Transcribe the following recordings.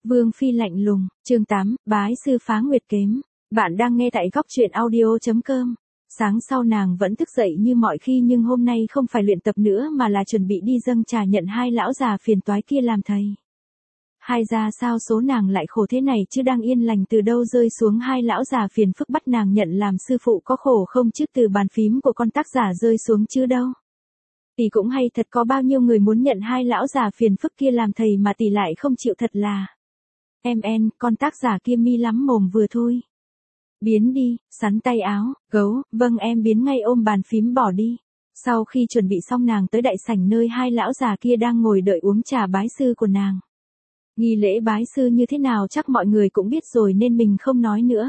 Vương Phi lạnh lùng, chương 8, bái sư phá nguyệt kiếm. Bạn đang nghe tại góc truyện audio.com. Sáng sau nàng vẫn thức dậy như mọi khi nhưng hôm nay không phải luyện tập nữa mà là chuẩn bị đi dâng trà nhận hai lão già phiền toái kia làm thầy. Hai ra sao số nàng lại khổ thế này chứ, đang yên lành từ đâu rơi xuống hai lão già phiền phức bắt nàng nhận làm sư phụ, có khổ không chứ, từ bàn phím của con tác giả rơi xuống chứ đâu. Tỷ cũng hay thật, có bao nhiêu người muốn nhận hai lão già phiền phức kia làm thầy mà tỷ lại không chịu, thật là. Con tác giả kia mi lắm mồm vừa thôi. Biến đi, sắn tay áo, gấu, vâng em biến ngay, ôm bàn phím bỏ đi. Sau khi chuẩn bị xong nàng tới đại sảnh nơi hai lão già kia đang ngồi đợi uống trà bái sư của nàng. Nghi lễ bái sư như thế nào chắc mọi người cũng biết rồi nên mình không nói nữa.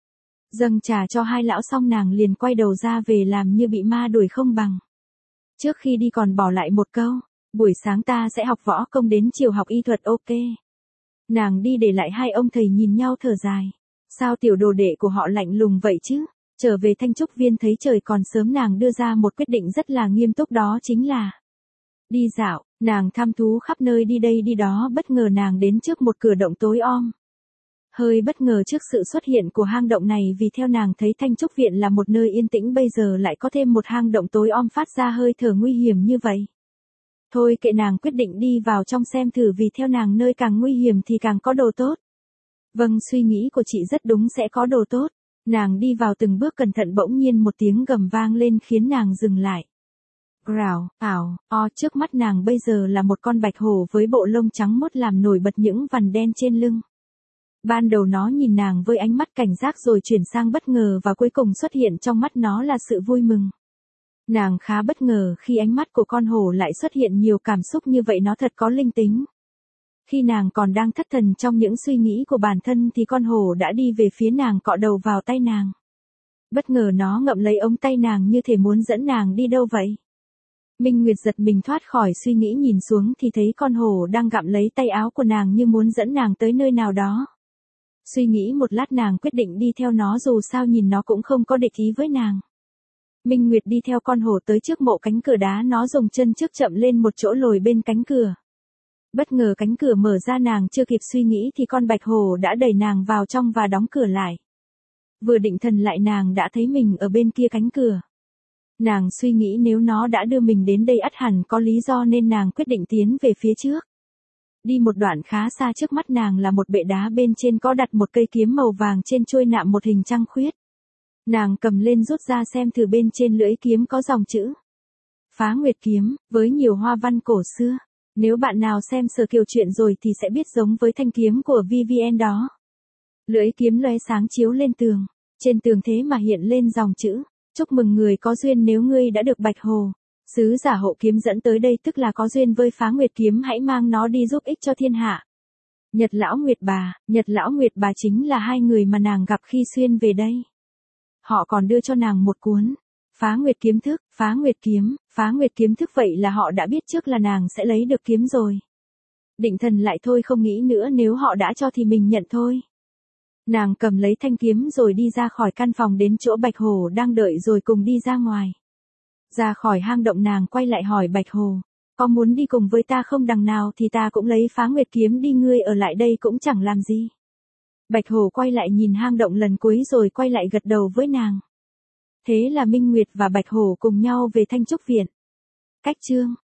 Dâng trà cho hai lão xong nàng liền quay đầu ra về làm như bị ma đuổi không bằng. Trước khi đi còn bỏ lại một câu, buổi sáng ta sẽ học võ công đến chiều học y thuật, ok. Nàng đi để lại hai ông thầy nhìn nhau thở dài. Sao tiểu đồ đệ của họ lạnh lùng vậy chứ? Trở về Thanh Trúc Viên thấy trời còn sớm nàng đưa ra một quyết định rất là nghiêm túc, đó chính là đi dạo. Nàng thăm thú khắp nơi đi đây đi đó, bất ngờ nàng đến trước một cửa động tối om. Hơi bất ngờ trước sự xuất hiện của hang động này, vì theo nàng thấy Thanh Trúc Viện là một nơi yên tĩnh, bây giờ lại có thêm một hang động tối om phát ra hơi thở nguy hiểm như vậy. Thôi kệ, nàng quyết định đi vào trong xem thử, vì theo nàng nơi càng nguy hiểm thì càng có đồ tốt. Vâng, suy nghĩ của chị rất đúng, sẽ có đồ tốt. Nàng đi vào từng bước cẩn thận, bỗng nhiên một tiếng gầm vang lên khiến nàng dừng lại. Rào, ảo, trước mắt nàng bây giờ là một con bạch hổ với bộ lông trắng muốt làm nổi bật những vằn đen trên lưng. Ban đầu nó nhìn nàng với ánh mắt cảnh giác rồi chuyển sang bất ngờ và cuối cùng xuất hiện trong mắt nó là sự vui mừng. Nàng khá bất ngờ khi ánh mắt của con hổ lại xuất hiện nhiều cảm xúc như vậy, nó thật có linh tính. Khi nàng còn đang thất thần trong những suy nghĩ của bản thân thì con hổ đã đi về phía nàng, cọ đầu vào tay nàng. Bất ngờ nó ngậm lấy ống tay nàng như thể muốn dẫn nàng đi đâu vậy. Minh Nguyệt giật mình thoát khỏi suy nghĩ, nhìn xuống thì thấy con hổ đang gặm lấy tay áo của nàng như muốn dẫn nàng tới nơi nào đó. Suy nghĩ một lát nàng quyết định đi theo nó, dù sao nhìn nó cũng không có địch ý với nàng. Minh Nguyệt đi theo con hổ tới trước mộ cánh cửa đá, nó dùng chân trước chậm lên một chỗ lồi bên cánh cửa. Bất ngờ cánh cửa mở ra, nàng chưa kịp suy nghĩ thì con bạch hổ đã đẩy nàng vào trong và đóng cửa lại. Vừa định thần lại nàng đã thấy mình ở bên kia cánh cửa. Nàng suy nghĩ nếu nó đã đưa mình đến đây ắt hẳn có lý do nên nàng quyết định tiến về phía trước. Đi một đoạn khá xa, trước mắt nàng là một bệ đá, bên trên có đặt một cây kiếm màu vàng, trên chuôi nạm một hình trăng khuyết. Nàng cầm lên rút ra xem thử, bên trên lưỡi kiếm có dòng chữ Phá Nguyệt Kiếm, với nhiều hoa văn cổ xưa. Nếu bạn nào xem Sở Kiều Truyện rồi thì sẽ biết giống với thanh kiếm của VVN đó. Lưỡi kiếm lóe sáng chiếu lên tường. Trên tường thế mà hiện lên dòng chữ: chúc mừng người có duyên, nếu ngươi đã được Bạch Hồ sứ giả hộ kiếm dẫn tới đây, tức là có duyên với Phá Nguyệt Kiếm, hãy mang nó đi giúp ích cho thiên hạ. Nhật Lão Nguyệt Bà chính là hai người mà nàng gặp khi xuyên về đây. Họ còn đưa cho nàng một cuốn Phá Nguyệt Kiếm Thức, Phá Nguyệt Kiếm Thức, vậy là họ đã biết trước là nàng sẽ lấy được kiếm rồi. Định thần lại thôi, không nghĩ nữa, nếu họ đã cho thì mình nhận thôi. Nàng cầm lấy thanh kiếm rồi đi ra khỏi căn phòng đến chỗ Bạch Hổ đang đợi rồi cùng đi ra ngoài. Ra khỏi hang động nàng quay lại hỏi Bạch Hổ: có muốn đi cùng với ta không, đằng nào thì ta cũng lấy Phá Nguyệt Kiếm đi, ngươi ở lại đây cũng chẳng làm gì. Bạch Hổ quay lại nhìn hang động lần cuối rồi quay lại gật đầu với nàng. Thế là Minh Nguyệt và Bạch Hổ cùng nhau về Thanh Trúc Viện. Cách chương